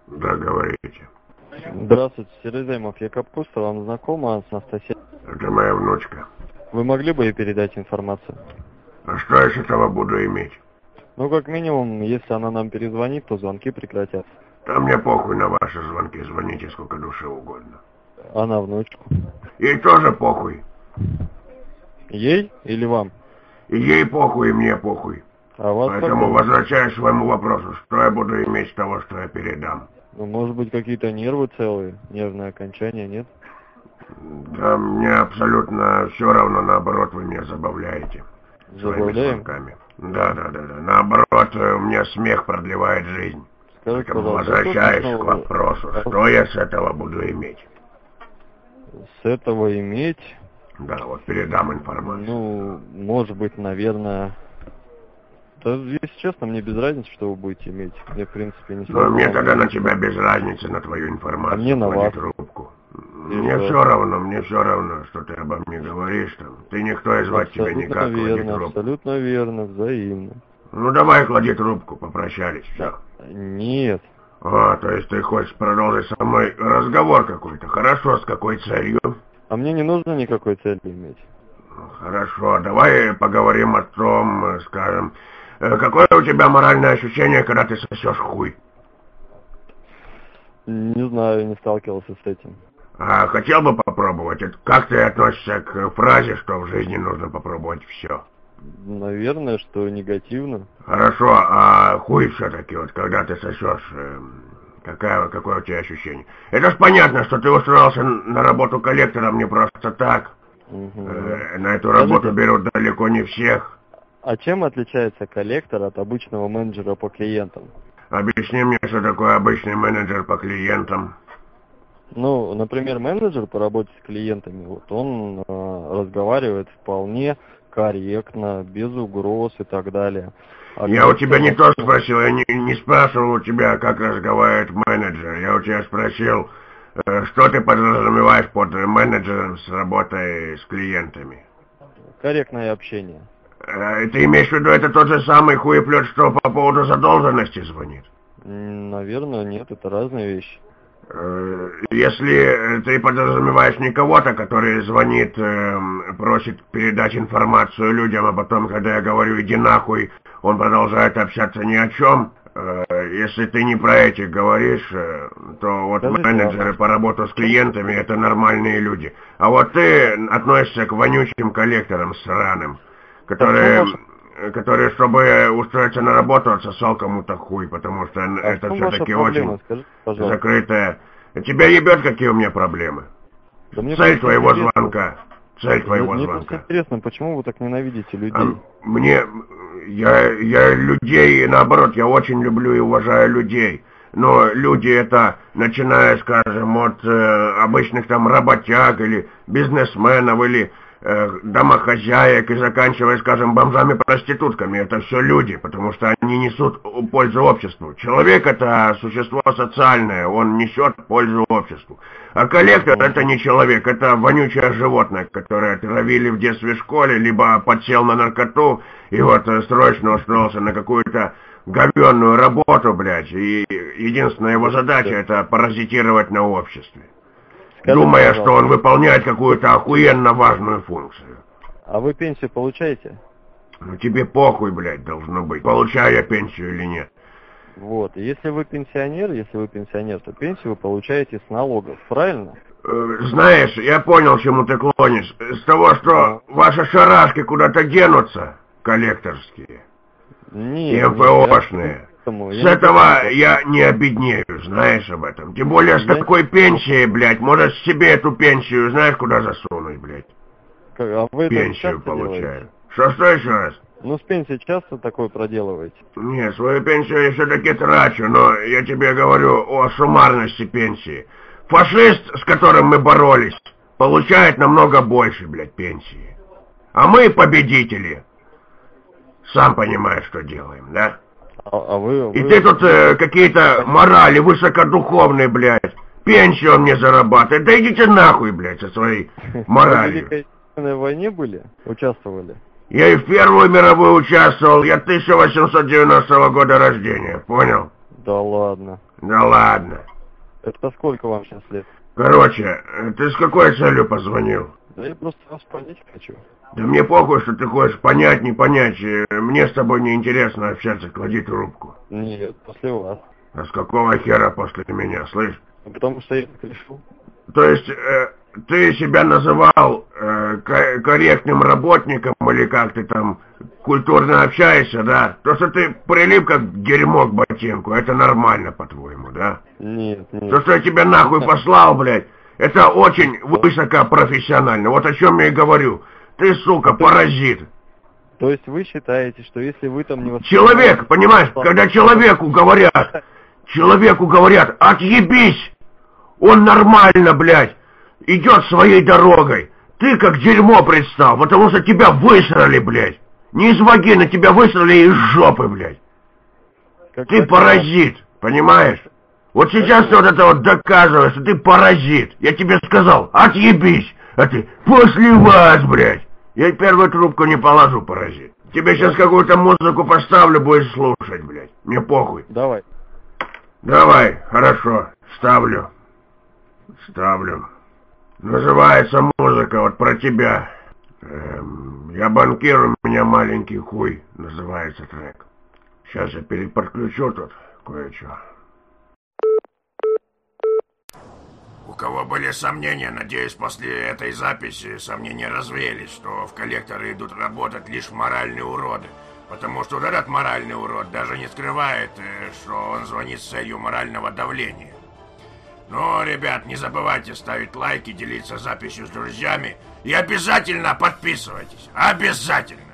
Да, говорите. Здравствуйте, Сереземов, Якоб Кустов, вам знакома с Анастасией? Это моя внучка. Вы могли бы ей передать информацию? А что я с этого буду иметь? Ну, как минимум, если она нам перезвонит, то звонки прекратятся. Да мне похуй на ваши звонки, звоните сколько душе угодно. А на внучку? Ей тоже похуй. Ей или вам? И ей похуй, и мне похуй. А вас Поэтому как? возвращаюсь к своему вопросу, что я буду иметь с того, что я передам. Ну, может быть, какие-то нервы целые, нервное окончание, нет? Да мне абсолютно все равно, наоборот, вы меня забавляете. Своими Забавляем? звонками. Да. Наоборот, у меня смех продлевает жизнь. Скажите, Поэтому пожалуйста, возвращаюсь что к вопросу, что я с этого буду иметь? с этого иметь? Да, вот передам информацию. Ну, может быть, наверное... Да, если честно, мне без разницы, что вы будете иметь. Мне, в принципе, не Но мне сложно. тогда на тебя без разницы, на твою информацию. А мне на Клади вас. трубку. И Мне что? все равно, что ты обо мне говоришь там. Ты никто и звать тебя Абсолютно никак, клади верно, трубку. абсолютно верно, взаимно. Ну давай, клади трубку, попрощались, все. Нет. А, то есть ты хочешь продолжить со мной разговор какой-то? Хорошо, с какой целью? А мне не нужно никакой цели иметь. Ну, хорошо, давай поговорим о том, скажем, какое у тебя моральное ощущение, когда ты сосешь хуй? Не знаю, не сталкивался с этим. А хотел бы попробовать? Как ты относишься к фразе, что в жизни нужно попробовать все? Наверное, что негативно. Хорошо, а хуй все-таки, вот когда ты сосешь, какое у тебя ощущение? Это ж понятно, что ты устроился на работу коллектором не просто так. Угу. На эту работу берут далеко не всех. А чем отличается коллектор от обычного менеджера по клиентам? Объясни мне, что такое обычный менеджер по клиентам. Ну, например, менеджер по работе с клиентами, вот он разговаривает вполне корректно, без угроз и так далее. Я у тебя не то спросил, я не спрашивал у тебя, как разговаривает менеджер. Я у тебя спросил, что ты подразумеваешь под менеджером с работой с клиентами. Корректное общение. Ты имеешь в виду, это тот же самый хуеплет, что по поводу задолженности звонит? Наверное, нет, это разные вещи. Если ты подразумеваешь не кого-то, который звонит, просит передать информацию людям, а потом, когда я говорю «иди нахуй», он продолжает общаться ни о чем. Если ты не про этих говоришь, то вот менеджеры по работе с клиентами — это нормальные люди. А вот ты относишься к вонючим коллекторам сраным, которые, чтобы устроиться на работу, отсосал кому-то хуй, потому что это все-таки очень закрытое. Тебя ебет, какие у меня проблемы? Да Цель твоего звонка. Цель твоего мне звонка. просто интересно, почему вы так ненавидите людей? Я людей, наоборот, я очень люблю и уважаю людей. Но люди это, начиная, скажем, от обычных там работяг или бизнесменов или домохозяек и заканчивая, скажем, бомжами-проститутками. Это все люди, потому что они несут пользу обществу. Человек — это существо социальное, он несет пользу обществу. А коллектор — это не человек, это вонючее животное, которое травили в детстве в школе, либо подсел на наркоту и вот срочно устроился на какую-то говенную работу, блядь, и единственная его задача — это паразитировать на обществе. Думая, что он выполняет какую-то охуенно важную функцию. А вы пенсию получаете? Ну тебе похуй, блядь, должно быть, получаю я пенсию или нет. Вот, если вы пенсионер, то пенсию вы получаете с налогов, правильно? Знаешь, я понял, чему ты клонишь. С того, что ваши шарашки куда-то денутся, коллекторские, и МФОшные. С этого я не обеднею, знаешь об этом. Тем более с такой пенсией, блядь, может себе эту пенсию, знаешь, куда засунуть, блядь? А вы пенсию получаю. Что еще раз? Ну, с пенсией часто такое проделываете? Не, свою пенсию я все-таки трачу, но я тебе говорю о суммарности пенсии. Фашист, с которым мы боролись, получает намного больше, блядь, пенсии. А мы, победители, сам понимаешь, что делаем, да? И ты тут какие-то морали высокодуховные, блядь. Пенсию он мне зарабатывает. Да идите нахуй, блядь, со своей моралью. Вы в Великой Отечественной войне были? Участвовали? Я и в Первую мировую участвовал. Я 1890 года рождения, понял? Да ладно. Да ладно. Это сколько вам сейчас лет? Короче, ты с какой целью позвонил? Да я просто вас понять хочу. Да мне похуй, что ты хочешь понять, не понять. Мне с тобой неинтересно общаться, клади трубку. Нет, после вас. А с какого хера после меня, слышь? Потому что я так решил. То есть, ты себя называл корректным работником, или как ты там культурно общаешься, да? То, что ты прилип как дерьмо к ботинку, это нормально, по-твоему, да? Нет, нет. То, что я тебя нахуй послал, блядь, это очень высокопрофессионально. Вот о чем я и говорю. Ты, сука, паразит. То есть вы считаете, что если вы там не Человек, понимаешь, когда человеку говорят, отъебись, он нормально, блядь, идет своей дорогой. Ты как дерьмо предстал, потому что тебя высрали, блядь. Не из вагины, тебя высрали из жопы, блядь. Ты паразит, понимаешь? Вот сейчас ты вот это вот доказываешь, что ты паразит. Я тебе сказал, отъебись, а ты после вас, блядь. Я первую трубку не положу, паразит. Тебе сейчас какую-то музыку поставлю, будешь слушать, блядь. Мне похуй. Давай. Давай, хорошо, ставлю. Называется музыка вот про тебя. Я банкир, у меня маленький хуй, называется трек. Сейчас я переподключу тут кое-что. У кого были сомнения, надеюсь, после этой записи сомнения развеялись, что в коллекторы идут работать лишь моральные уроды. Потому что вот этот моральный урод даже не скрывает, что он звонит с целью морального давления. Ну, ребят, не забывайте ставить лайки, делиться записью с друзьями и обязательно подписывайтесь. Обязательно!